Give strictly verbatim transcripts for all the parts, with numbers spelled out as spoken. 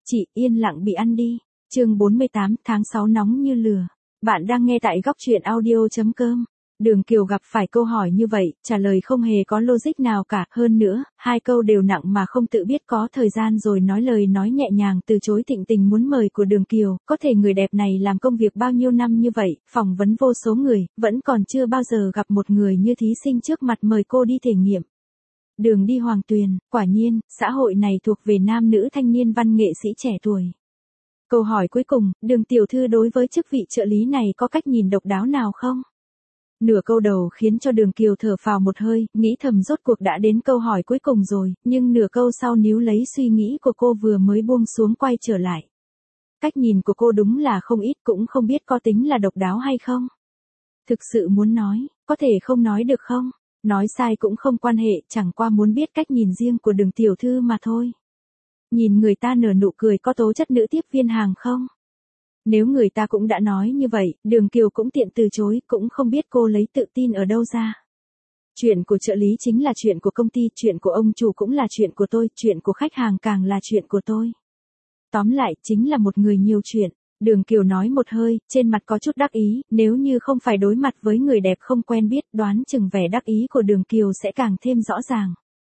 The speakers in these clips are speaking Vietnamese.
Chị yên lặng bị ăn đi. Chương bốn mươi tám, tháng sáu nóng như lửa. Bạn đang nghe tại góc truyện audio chấm com. Đường Kiều gặp phải câu hỏi như vậy, trả lời không hề có logic nào cả, hơn nữa, hai câu đều nặng mà không tự biết có thời gian rồi nói lời nói nhẹ nhàng từ chối thịnh tình muốn mời của Đường Kiều, có thể người đẹp này làm công việc bao nhiêu năm như vậy, phỏng vấn vô số người, vẫn còn chưa bao giờ gặp một người như thí sinh trước mặt mời cô đi thể nghiệm. Đường đi Hoàng Tuyền, quả nhiên, xã hội này thuộc về nam nữ thanh niên văn nghệ sĩ trẻ tuổi. Câu hỏi cuối cùng, Đường tiểu thư đối với chức vị trợ lý này có cách nhìn độc đáo nào không? Nửa câu đầu khiến cho Đường Kiều thở phào một hơi, nghĩ thầm rốt cuộc đã đến câu hỏi cuối cùng rồi, nhưng nửa câu sau níu lấy suy nghĩ của cô vừa mới buông xuống quay trở lại. Cách nhìn của cô đúng là không ít, cũng không biết có tính là độc đáo hay không. Thực sự muốn nói, có thể không nói được không? Nói sai cũng không quan hệ, chẳng qua muốn biết cách nhìn riêng của Đường tiểu thư mà thôi. Nhìn người ta nở nụ cười có tố chất nữ tiếp viên hàng không? Nếu người ta cũng đã nói như vậy, Đường Kiều cũng tiện từ chối, cũng không biết cô lấy tự tin ở đâu ra. Chuyện của trợ lý chính là chuyện của công ty, chuyện của ông chủ cũng là chuyện của tôi, chuyện của khách hàng càng là chuyện của tôi. Tóm lại, chính là một người nhiều chuyện. Đường Kiều nói một hơi, trên mặt có chút đắc ý, nếu như không phải đối mặt với người đẹp không quen biết, đoán chừng vẻ đắc ý của Đường Kiều sẽ càng thêm rõ ràng.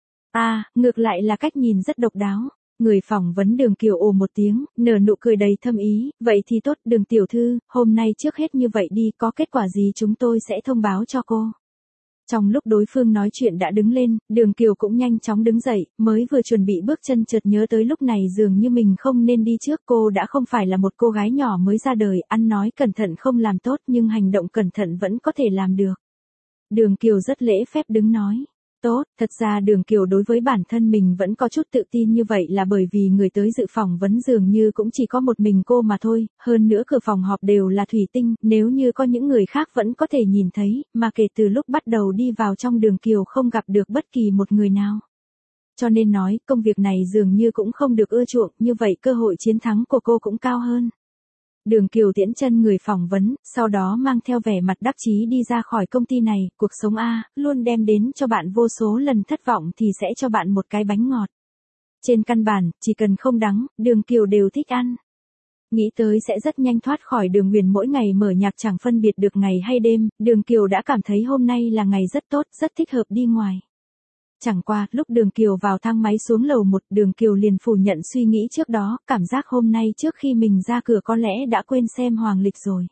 À, ngược lại là cách nhìn rất độc đáo. Người phỏng vấn Đường Kiều ồ một tiếng, nở nụ cười đầy thâm ý, vậy thì tốt, Đường tiểu thư, hôm nay trước hết như vậy đi, có kết quả gì chúng tôi sẽ thông báo cho cô. Trong lúc đối phương nói chuyện đã đứng lên, Đường Kiều cũng nhanh chóng đứng dậy, mới vừa chuẩn bị bước chân chợt nhớ tới lúc này dường như mình không nên đi trước, cô đã không phải là một cô gái nhỏ mới ra đời, ăn nói cẩn thận không làm tốt nhưng hành động cẩn thận vẫn có thể làm được. Đường Kiều rất lễ phép đứng nói. Tốt, thật ra Đường Kiều đối với bản thân mình vẫn có chút tự tin như vậy là bởi vì người tới dự phỏng vấn dường như cũng chỉ có một mình cô mà thôi, hơn nữa cửa phòng họp đều là thủy tinh, nếu như có những người khác vẫn có thể nhìn thấy, mà kể từ lúc bắt đầu đi vào trong Đường Kiều không gặp được bất kỳ một người nào. Cho nên nói, công việc này dường như cũng không được ưa chuộng, như vậy cơ hội chiến thắng của cô cũng cao hơn. Đường Kiều tiễn chân người phỏng vấn, sau đó mang theo vẻ mặt đắc chí đi ra khỏi công ty này, cuộc sống A, luôn đem đến cho bạn vô số lần thất vọng thì sẽ cho bạn một cái bánh ngọt. Trên căn bản, chỉ cần không đắng, Đường Kiều đều thích ăn. Nghĩ tới sẽ rất nhanh thoát khỏi Đường Huyền mỗi ngày mở nhạc chẳng phân biệt được ngày hay đêm, Đường Kiều đã cảm thấy hôm nay là ngày rất tốt, rất thích hợp đi ngoài. Chẳng qua, lúc Đường Kiều vào thang máy xuống lầu một, Đường Kiều liền phủ nhận suy nghĩ trước đó, cảm giác hôm nay trước khi mình ra cửa có lẽ đã quên xem hoàng lịch rồi.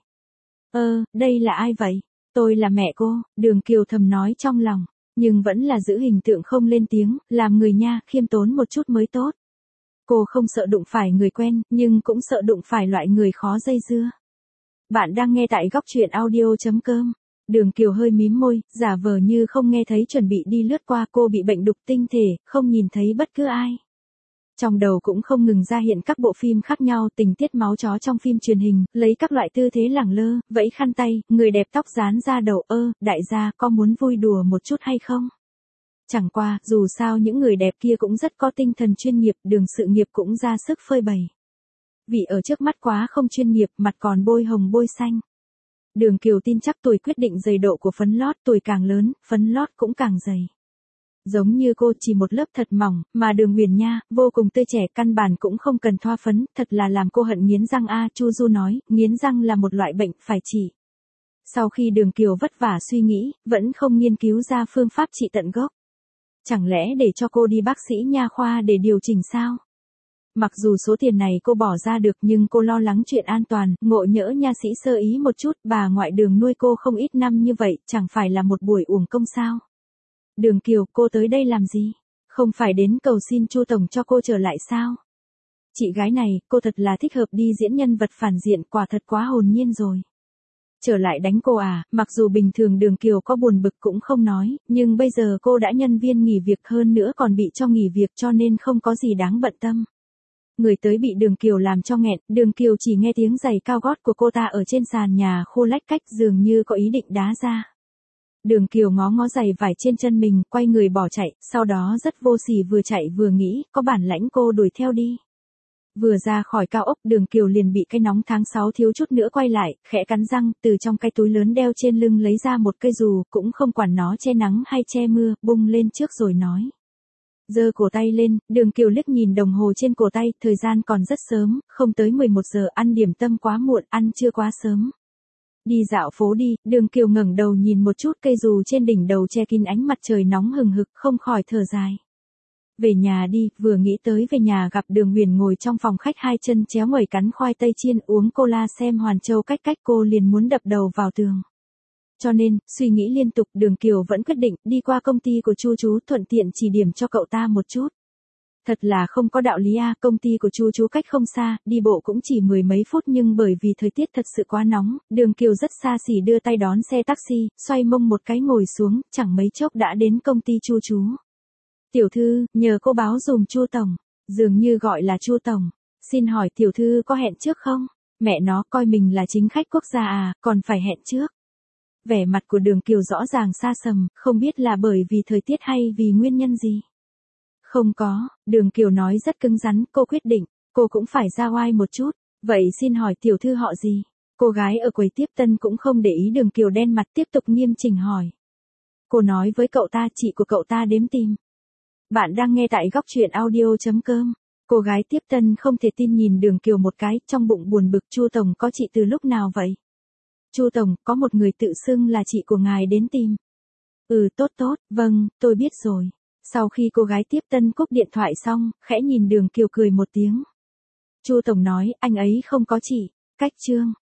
Ơ, đây là ai vậy? Tôi là mẹ cô, Đường Kiều thầm nói trong lòng, nhưng vẫn là giữ hình tượng không lên tiếng, làm người nha, khiêm tốn một chút mới tốt. Cô không sợ đụng phải người quen, nhưng cũng sợ đụng phải loại người khó dây dưa. Bạn đang nghe tại góc truyện audio chấm com. Đường Kiều hơi mím môi, giả vờ như không nghe thấy chuẩn bị đi lướt qua, cô bị bệnh đục tinh thể, không nhìn thấy bất cứ ai. Trong đầu cũng không ngừng ra hiện các bộ phim khác nhau, tình tiết máu chó trong phim truyền hình, lấy các loại tư thế lẳng lơ, vẫy khăn tay, người đẹp tóc dán ra đầu, ơ, đại gia, có muốn vui đùa một chút hay không? Chẳng qua, dù sao những người đẹp kia cũng rất có tinh thần chuyên nghiệp, Đường sự nghiệp cũng ra sức phơi bày. Vì ở trước mắt quá không chuyên nghiệp, mặt còn bôi hồng bôi xanh. Đường Kiều tin chắc tuổi quyết định dày độ của phấn lót, tuổi càng lớn, phấn lót cũng càng dày. Giống như cô chỉ một lớp thật mỏng, mà Đường Huyền nha, vô cùng tươi trẻ, căn bản cũng không cần thoa phấn, thật là làm cô hận nghiến răng a. Chu Du nói, nghiến răng là một loại bệnh, phải trị. Sau khi Đường Kiều vất vả suy nghĩ, vẫn không nghiên cứu ra phương pháp trị tận gốc. Chẳng lẽ để cho cô đi bác sĩ nha khoa để điều chỉnh sao? Mặc dù số tiền này cô bỏ ra được nhưng cô lo lắng chuyện an toàn, ngộ nhỡ nha sĩ sơ ý một chút, bà ngoại Đường nuôi cô không ít năm như vậy, chẳng phải là một buổi uổng công sao? Đường Kiều, cô tới đây làm gì? Không phải đến cầu xin Chu tổng cho cô trở lại sao? Chị gái này, cô thật là thích hợp đi diễn nhân vật phản diện, quả thật quá hồn nhiên rồi. Trở lại đánh cô à, mặc dù bình thường Đường Kiều có buồn bực cũng không nói, nhưng bây giờ cô đã nhân viên nghỉ việc hơn nữa còn bị cho nghỉ việc cho nên không có gì đáng bận tâm. Người tới bị Đường Kiều làm cho nghẹn, Đường Kiều chỉ nghe tiếng giày cao gót của cô ta ở trên sàn nhà khô lách cách dường như có ý định đá ra. Đường Kiều ngó ngó giày vải trên chân mình, quay người bỏ chạy, sau đó rất vô sỉ vừa chạy vừa nghĩ, có bản lãnh cô đuổi theo đi. Vừa ra khỏi cao ốc, Đường Kiều liền bị cái nóng tháng sáu thiếu chút nữa quay lại, khẽ cắn răng, từ trong cái túi lớn đeo trên lưng lấy ra một cây dù, cũng không quản nó che nắng hay che mưa, bung lên trước rồi nói. Giơ cổ tay lên, Đường Kiều liếc nhìn đồng hồ trên cổ tay, thời gian còn rất sớm, không tới mười một giờ, ăn điểm tâm quá muộn, ăn chưa quá sớm. Đi dạo phố đi, Đường Kiều ngẩng đầu nhìn một chút cây dù trên đỉnh đầu che kín ánh mặt trời nóng hừng hực, không khỏi thở dài. Về nhà đi, vừa nghĩ tới về nhà gặp Đường Huyền ngồi trong phòng khách hai chân chéo nguẩy cắn khoai tây chiên uống cola xem Hoàn Châu cách cách cô liền muốn đập đầu vào tường. Cho nên, suy nghĩ liên tục Đường Kiều vẫn quyết định đi qua công ty của Chu chú thuận tiện chỉ điểm cho cậu ta một chút. Thật là không có đạo lý a, công ty của Chu chú cách không xa, đi bộ cũng chỉ mười mấy phút nhưng bởi vì thời tiết thật sự quá nóng, Đường Kiều rất xa xỉ đưa tay đón xe taxi, xoay mông một cái ngồi xuống, chẳng mấy chốc đã đến công ty Chu chú. Tiểu thư, nhờ cô báo dùm Chu tổng, dường như gọi là Chu tổng. Xin hỏi tiểu thư có hẹn trước không? Mẹ nó coi mình là chính khách quốc gia à, còn phải hẹn trước. Vẻ mặt của Đường Kiều rõ ràng xa sầm, không biết là bởi vì thời tiết hay vì nguyên nhân gì. Không có, Đường Kiều nói rất cứng rắn, cô quyết định, cô cũng phải ra oai một chút. Vậy xin hỏi tiểu thư họ gì? Cô gái ở quầy tiếp tân cũng không để ý Đường Kiều đen mặt tiếp tục nghiêm chỉnh hỏi. Cô nói với cậu ta chị của cậu ta đếm tìm. Bạn đang nghe tại góc truyện audio.com. Cô gái tiếp tân không thể tin nhìn Đường Kiều một cái, trong bụng buồn bực. Chu tổng có chị từ lúc nào vậy? Chu tổng, có một người tự xưng là chị của ngài đến tìm. Ừ tốt tốt, vâng, tôi biết rồi. Sau khi cô gái tiếp tân cúp điện thoại xong, khẽ nhìn Đường Kiều cười một tiếng. Chu tổng nói, anh ấy không có chị. Cách chương.